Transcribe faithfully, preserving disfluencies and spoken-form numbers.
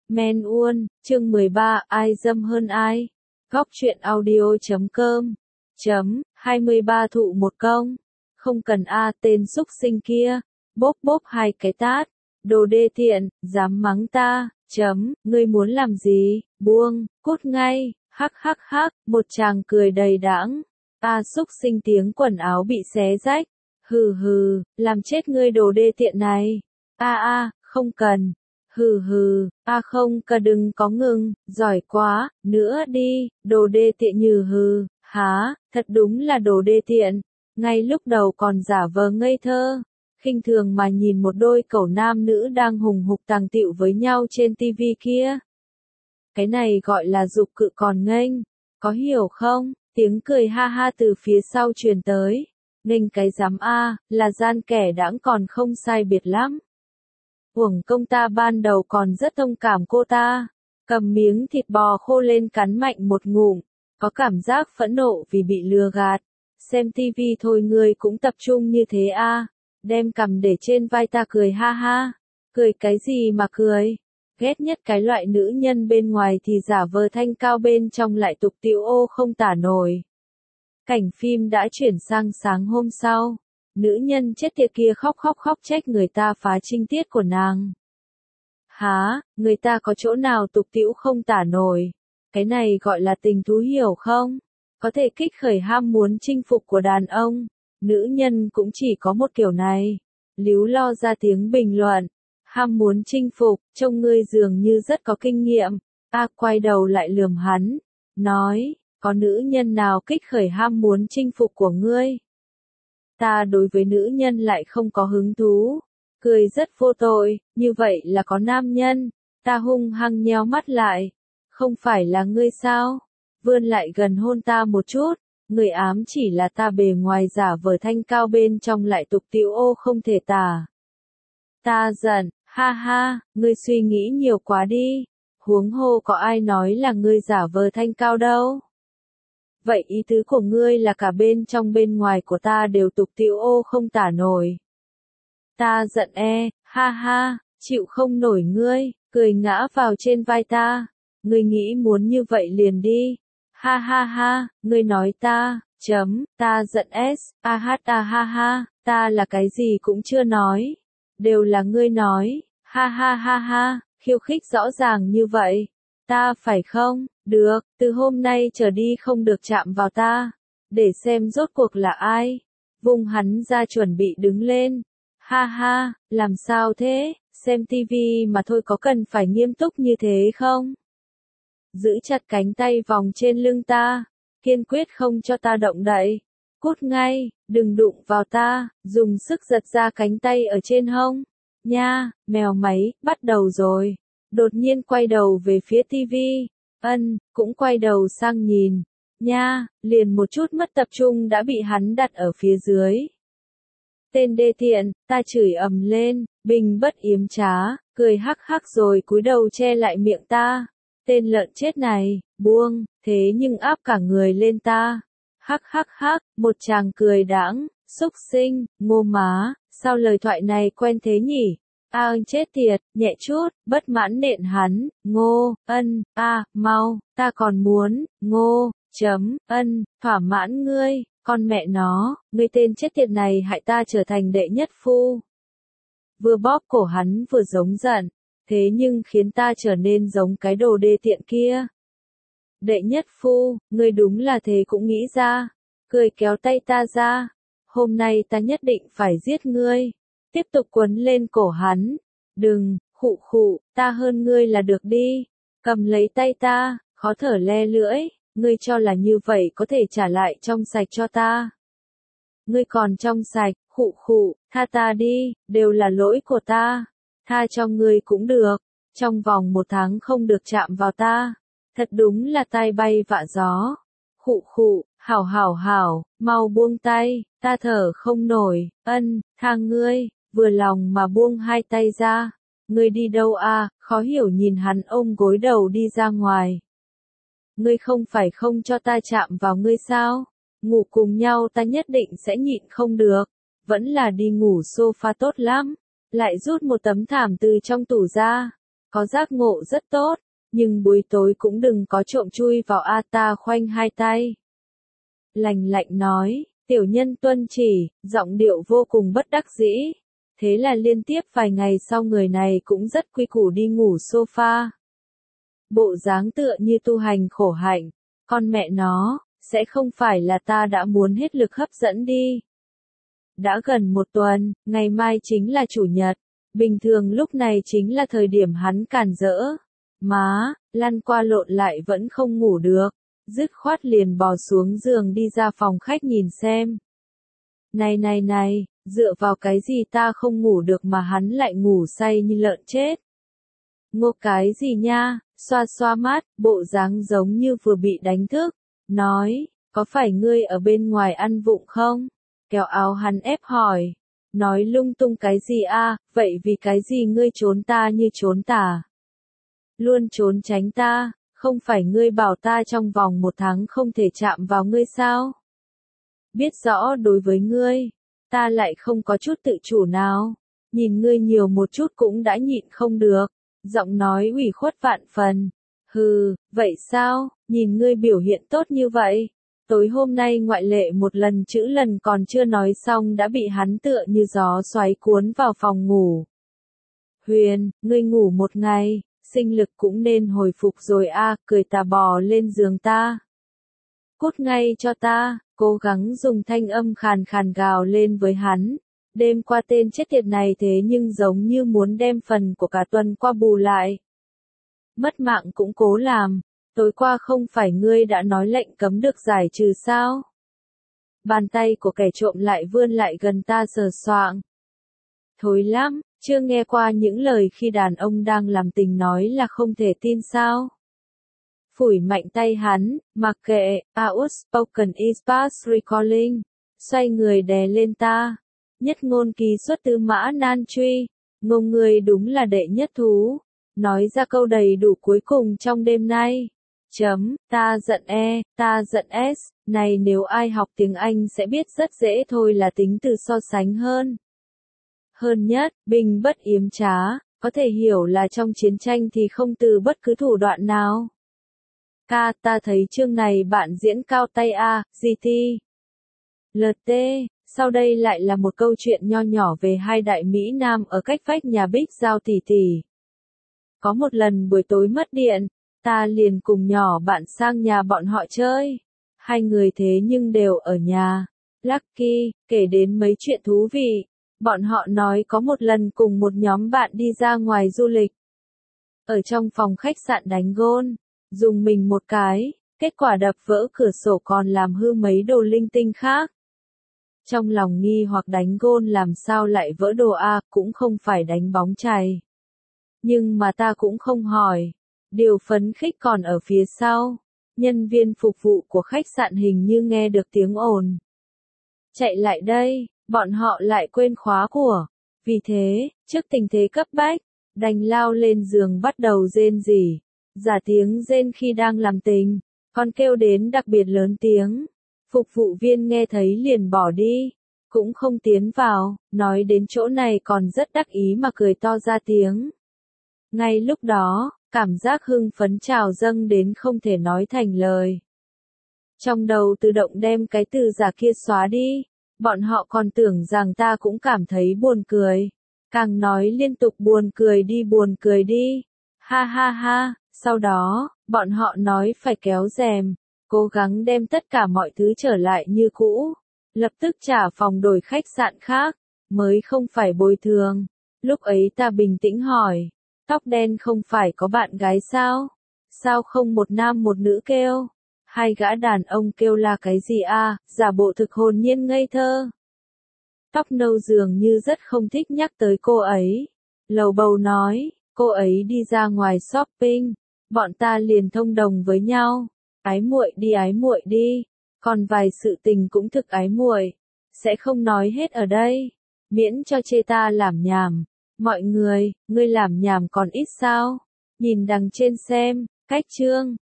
Men Uôn, chương mười ba, ai dâm hơn ai? Góc truyện audio chấm com chấm hai mươi ba thụ một công. Không cần a tên xúc sinh kia. Bốp bốp hai cái tát. Đồ đê tiện, dám mắng ta. Chấm, ngươi muốn làm gì? Buông, cút ngay. Hắc hắc hắc, một chàng cười đầy đãng. A xúc sinh tiếng quần áo bị xé rách. Hừ hừ, làm chết ngươi đồ đê tiện này. A a, không cần. Hừ hừ, a không cả đừng có ngừng, giỏi quá, nữa đi, đồ đê tiện như hừ, há, thật đúng là đồ đê tiện. Ngay lúc đầu còn giả vờ ngây thơ, khinh thường mà nhìn một đôi cẩu nam nữ đang hùng hục tàng tịu với nhau trên tivi kia. Cái này gọi là dục cự còn nghênh, có hiểu không? Tiếng cười ha ha từ phía sau truyền tới. Nghênh cái dám a, là gian kẻ đãng còn không sai biệt lắm. Uổng công ta ban đầu còn rất thông cảm cô ta, cầm miếng thịt bò khô lên cắn mạnh một ngụm, có cảm giác phẫn nộ vì bị lừa gạt. Xem tivi thôi ngươi cũng tập trung như thế a, à? Đem cằm để trên vai ta cười ha ha, cười cái gì mà cười, ghét nhất cái loại nữ nhân bên ngoài thì giả vờ thanh cao bên trong lại tục tĩu ô không tả nổi. Cảnh phim đã chuyển sang sáng hôm sau. Nữ nhân chết tiệt kia khóc khóc khóc trách người ta phá trinh tiết của nàng. Há, người ta có chỗ nào tục tĩu không tả nổi. Cái này gọi là tình thú hiểu không? Có thể kích khởi ham muốn chinh phục của đàn ông. Nữ nhân cũng chỉ có một kiểu này. Líu lo ra tiếng bình luận. Ham muốn chinh phục, trông ngươi dường như rất có kinh nghiệm. A quay đầu lại lườm hắn. Nói, có nữ nhân nào kích khởi ham muốn chinh phục của ngươi? Ta đối với nữ nhân lại không có hứng thú. Cười rất vô tội, như vậy là có nam nhân. Ta hung hăng nheo mắt lại. Không phải là ngươi sao? Vươn lại gần hôn ta một chút. Người ám chỉ là ta bề ngoài giả vờ thanh cao bên trong lại tục tĩu ô không thể tả. Ta giận, ha ha, ngươi suy nghĩ nhiều quá đi. Huống hồ có ai nói là ngươi giả vờ thanh cao đâu. Vậy ý tứ của ngươi là cả bên trong bên ngoài của ta đều tục tĩu ô không tả nổi. Ta giận e, ha ha, chịu không nổi ngươi, cười ngã vào trên vai ta. Ngươi nghĩ muốn như vậy liền đi. Ha ha ha, ngươi nói ta, chấm, ta giận s, a hát a ha ha, ta là cái gì cũng chưa nói. Đều là ngươi nói, ha ha ha ha, khiêu khích rõ ràng như vậy. Ta phải không? Được, từ hôm nay trở đi không được chạm vào ta. Để xem rốt cuộc là ai. Vung hắn ra chuẩn bị đứng lên. Ha ha, làm sao thế? Xem tivi mà thôi có cần phải nghiêm túc như thế không? Giữ chặt cánh tay vòng trên lưng ta. Kiên quyết không cho ta động đậy. Cút ngay, đừng đụng vào ta. Dùng sức giật ra cánh tay ở trên hông. Nha, mèo máy, bắt đầu rồi. Đột nhiên quay đầu về phía tivi. Ân, cũng quay đầu sang nhìn. Nha, liền một chút mất tập trung đã bị hắn đặt ở phía dưới. Tên đê tiện, ta chửi ầm lên, Bình bất yếm trá, cười hắc hắc rồi cúi đầu che lại miệng ta. Tên lợn chết này, buông, thế nhưng áp cả người lên ta. Hắc hắc hắc, một chàng cười đãng, xúc sinh, ngô má, sao lời thoại này quen thế nhỉ? A ơn chết tiệt, nhẹ chút, bất mãn nện hắn, ngô, ân, a, mau, ta còn muốn, ngô, chấm, ân, thỏa mãn ngươi, con mẹ nó, ngươi tên chết tiệt này hại ta trở thành đệ nhất phu. Vừa bóp cổ hắn vừa giống giận, thế nhưng khiến ta trở nên giống cái đồ đê tiện kia. Đệ nhất phu, ngươi đúng là thế cũng nghĩ ra, cười kéo tay ta ra, hôm nay ta nhất định phải giết ngươi. Tiếp tục quấn lên cổ hắn. Đừng, khụ khụ, ta hơn ngươi là được đi. Cầm lấy tay ta, khó thở le lưỡi. Ngươi cho là như vậy có thể trả lại trong sạch cho ta. Ngươi còn trong sạch, khụ khụ, tha ta đi, đều là lỗi của ta. Tha cho ngươi cũng được. Trong vòng một tháng không được chạm vào ta. Thật đúng là tai bay vạ gió. Khụ khụ, hảo hảo hảo, mau buông tay, ta thở không nổi. Ân, tha ngươi. Vừa lòng mà buông hai tay ra. Ngươi đi đâu à? Khó hiểu nhìn hắn ôm gối đầu đi ra ngoài. Ngươi không phải không cho ta chạm vào ngươi sao? Ngủ cùng nhau ta nhất định sẽ nhịn không được. Vẫn là đi ngủ sofa tốt lắm. Lại rút một tấm thảm từ trong tủ ra. có giác ngộ rất tốt, nhưng buổi tối cũng đừng có trộm chui vào a ta khoanh hai tay. Lành lạnh nói, tiểu nhân tuân chỉ, giọng điệu vô cùng bất đắc dĩ. Thế là liên tiếp vài ngày sau người này cũng rất quy củ đi ngủ sofa. Bộ dáng tựa như tu hành khổ hạnh, con mẹ nó, sẽ không phải là ta đã muốn hết lực hấp dẫn đi. Đã gần một tuần, ngày mai chính là chủ nhật, bình thường lúc này chính là thời điểm hắn càn rỡ. Má, lăn qua lộn lại vẫn không ngủ được, dứt khoát liền bò xuống giường đi ra phòng khách nhìn xem. Này này này, dựa vào cái gì ta không ngủ được mà hắn lại ngủ say như lợn chết. Ngô cái gì nha, xoa xoa mắt, bộ dáng giống như vừa bị đánh thức, nói, có phải ngươi ở bên ngoài ăn vụng không? Kéo áo hắn ép hỏi, nói lung tung cái gì a? Vậy vì cái gì ngươi trốn ta như trốn tà? Luôn trốn tránh ta, không phải ngươi bảo ta trong vòng một tháng không thể chạm vào ngươi sao? Biết rõ đối với ngươi, ta lại không có chút tự chủ nào, nhìn ngươi nhiều một chút cũng đã nhịn không được, giọng nói ủy khuất vạn phần. Hừ, vậy sao, nhìn ngươi biểu hiện tốt như vậy, tối hôm nay ngoại lệ một lần chữ lần còn chưa nói xong đã bị hắn tựa như gió xoáy cuốn vào phòng ngủ. Huyền, ngươi ngủ một ngày, sinh lực cũng nên hồi phục rồi a, cười tà bò lên giường ta. Cút ngay cho ta, cố gắng dùng thanh âm khàn khàn gào lên với hắn. Đêm qua tên chết tiệt này thế nhưng giống như muốn đem phần của cả tuần qua bù lại. Mất mạng cũng cố làm, tối qua không phải ngươi đã nói lệnh cấm được giải trừ sao? Bàn tay của kẻ trộm lại vươn lại gần ta sờ soạng. Thối lắm, chưa nghe qua những lời khi đàn ông đang làm tình nói là không thể tin sao? Phủi mạnh tay hắn, mặc kệ, outspoken is past recalling, xoay người đè lên ta. Nhất ngôn ký xuất tư mã nan truy, ngô người đúng là đệ nhất thú. Nói ra câu đầy đủ cuối cùng trong đêm nay. Chấm, ta giận E, ta giận S, này nếu ai học tiếng Anh sẽ biết rất dễ thôi là tính từ so sánh hơn. Hơn nhất, binh bất yếm trá, có thể hiểu là trong chiến tranh thì không từ bất cứ thủ đoạn nào. Ca, ta thấy chương này bạn diễn cao tay A, giê tê. lờ tê, sau đây lại là một câu chuyện nho nhỏ về hai đại Mỹ Nam ở cách vách nhà Bích Giao tỷ tỷ. Có một lần buổi tối mất điện, ta liền cùng nhỏ bạn sang nhà bọn họ chơi. Hai người thế nhưng đều ở nhà. Lucky, kể đến mấy chuyện thú vị. Bọn họ nói có một lần cùng một nhóm bạn đi ra ngoài du lịch. Ở trong phòng khách sạn đánh gôn, dùng mình một cái, kết quả đập vỡ cửa sổ còn làm hư mấy đồ linh tinh khác. Trong lòng nghi hoặc đánh gôn làm sao lại vỡ đồ A, cũng không phải đánh bóng chày. Nhưng mà ta cũng không hỏi. Điều phấn khích còn ở phía sau. Nhân viên phục vụ của khách sạn hình như nghe được tiếng ồn. Chạy lại đây, bọn họ lại quên khóa của. Vì thế, trước tình thế cấp bách, đành lao lên giường bắt đầu rên rỉ. Giả tiếng rên khi đang làm tình, còn kêu đến đặc biệt lớn tiếng. Phục vụ viên nghe thấy liền bỏ đi, cũng không tiến vào, nói đến chỗ này còn rất đắc ý mà cười to ra tiếng. Ngay lúc đó, cảm giác hưng phấn trào dâng đến không thể nói thành lời. Trong đầu tự động đem cái từ giả kia xóa đi, bọn họ còn tưởng rằng ta cũng cảm thấy buồn cười. Càng nói liên tục buồn cười đi buồn cười đi. Ha ha ha, sau đó, bọn họ nói phải kéo rèm, cố gắng đem tất cả mọi thứ trở lại như cũ. Lập tức trả phòng đổi khách sạn khác, mới không phải bồi thường. Lúc ấy ta bình tĩnh hỏi, tóc đen không phải có bạn gái sao? Sao không một nam một nữ kêu? Hai gã đàn ông kêu là cái gì a? Giả bộ thực hồn nhiên ngây thơ. Tóc nâu dường như rất không thích nhắc tới cô ấy. Lầu bầu nói, cô ấy đi ra ngoài shopping, bọn ta liền thông đồng với nhau. Ái muội đi ái muội đi, còn vài sự tình cũng thực ái muội, sẽ không nói hết ở đây, miễn cho chê ta làm nhảm. Mọi người, ngươi làm nhảm còn ít sao? Nhìn đằng trên xem, cách chương